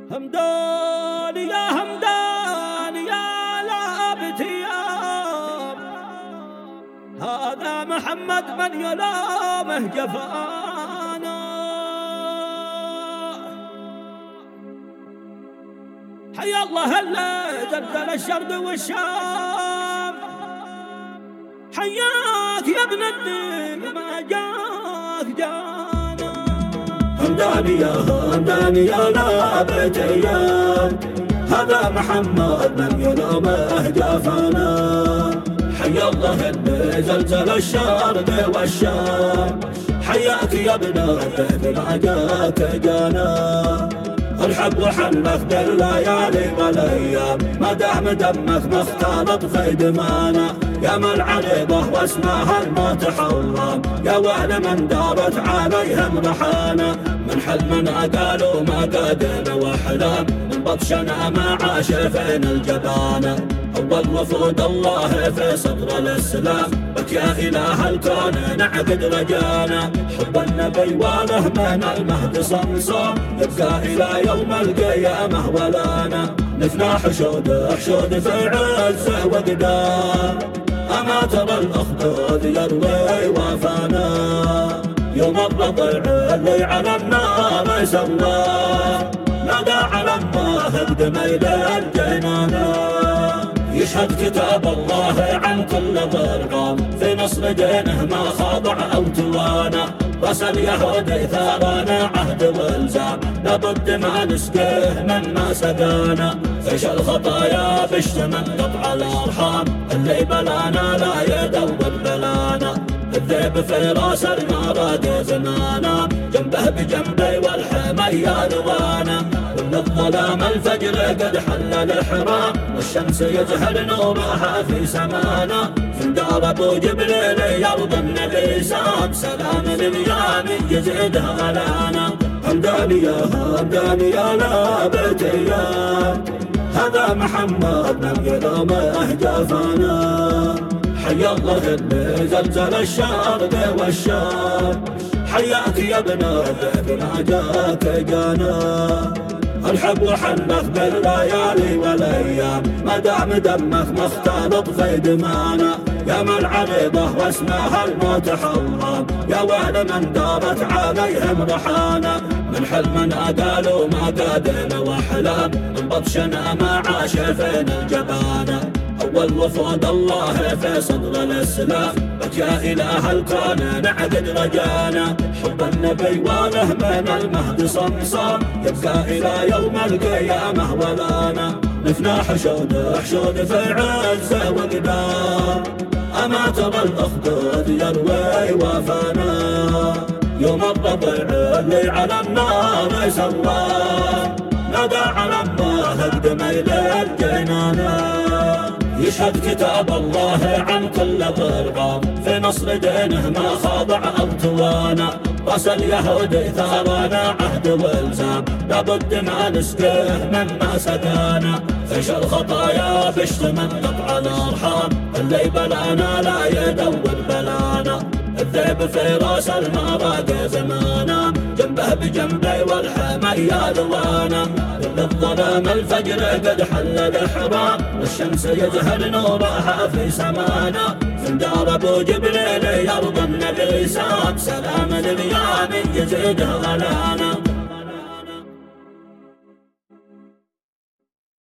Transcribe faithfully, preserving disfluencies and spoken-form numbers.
همدان يا همدان يا لابتيام، هذا محمد من يلامه جفانا. حيا الله اللي زلزل الشرق والشام، حياك يا ابن الدين ما جاك جانا. همدان يا همدان يا لابت ايام، هذا محمد من يلامه جفانا. حيا الله اللي زلزل الشرق والشام، حياك يا ابن الدين ما جاك جانا. الحب وحنك بالليالي والايام، ما دام دمك مختلط في دمانا. يا من عريضه واسمها الموت حرام، يا ويل من دارت عليهم رحانا. من حلمنا قالوا ما قادنا واحلام، من بطشنا ما عاش فين الجبانه. أول وفود الله في صدر الإسلام، بك يا إله الكون نعقد رجانا. حب النبي وله من المهد صمصام، يبقى إلى يوم القيامة ولانا. نفنى حشود حشود في عزه وقدام، أما ترى الأخدود يروي وفانا. يوم الرضيع اللي على النار سواه، نادى على الله اقدم إلى الجنانا. يشهد كتاب الله عن كل ضرقام، في نصر دينه ما خاضع أو توانى. راس اليهود ثارانا عهد والزام، لابد ما نسقيه مما سقانا. فيش الخطايا بيشتمل قطع الأرحام، اللي بلانا لا يدور بلانا. الذئب في راس المراد زمانا، جنبه بجنبي والحمية روانا. كل الظلام الفجر قد حل الإحرام، والشمس يزهر نورها في سمانا. في دار أبو جبريل يرضى النبي سام، سلام اليامي يزيدها غلانا. همدان يا همدان يا لابت ايام، هذا محمد من يلامه جفانا. حيا الله اللي زلزل الشرق والشام، حياك يا ابن الذئب ما جاك جانا. الحب وحنك بالليالي والايام، ما دام دمك مختلط في دمانا. يا من عريضه واسمها الموت حرام، يا ويل من دارت عليهم رحانا. من حلمنا قالوا ما قادنا واحلام، من بطشنا ما عاش فين الجبانه. أول وفود الله في صدر الإسلام، بك يا إله الكون نعقد رجانا. حب النبي وله من المهد صمصام، يبقى إلى يوم القيامة ولانا. نفنى حشود حشود في عزه وقدام، أما ترى الأخدود يروي وفانا. يوم الرضيع اللي على النار سواه، نادى على الله اقدم إلى الجنانا. يشهد كتاب الله عن كل ضرقام، في نصر دينه ما خاضع أو توانى. راس اليهود ثارانا عهد والزام، لابد ما نسقيه مما سقانا. فيش الخطايا بيشتمل قطع الأرحام، اللي بلانا لا يدور بلانا. الذئب في راس المراد زمانا، جنبه بجنبي والحمية روانا. كل الظلام الفجر قد حل الإحرام، والشمس يزهر نورها في سمانا. في دار أبو جبريل يرضى النبي سام، سلام اليامي يزيده غلانا.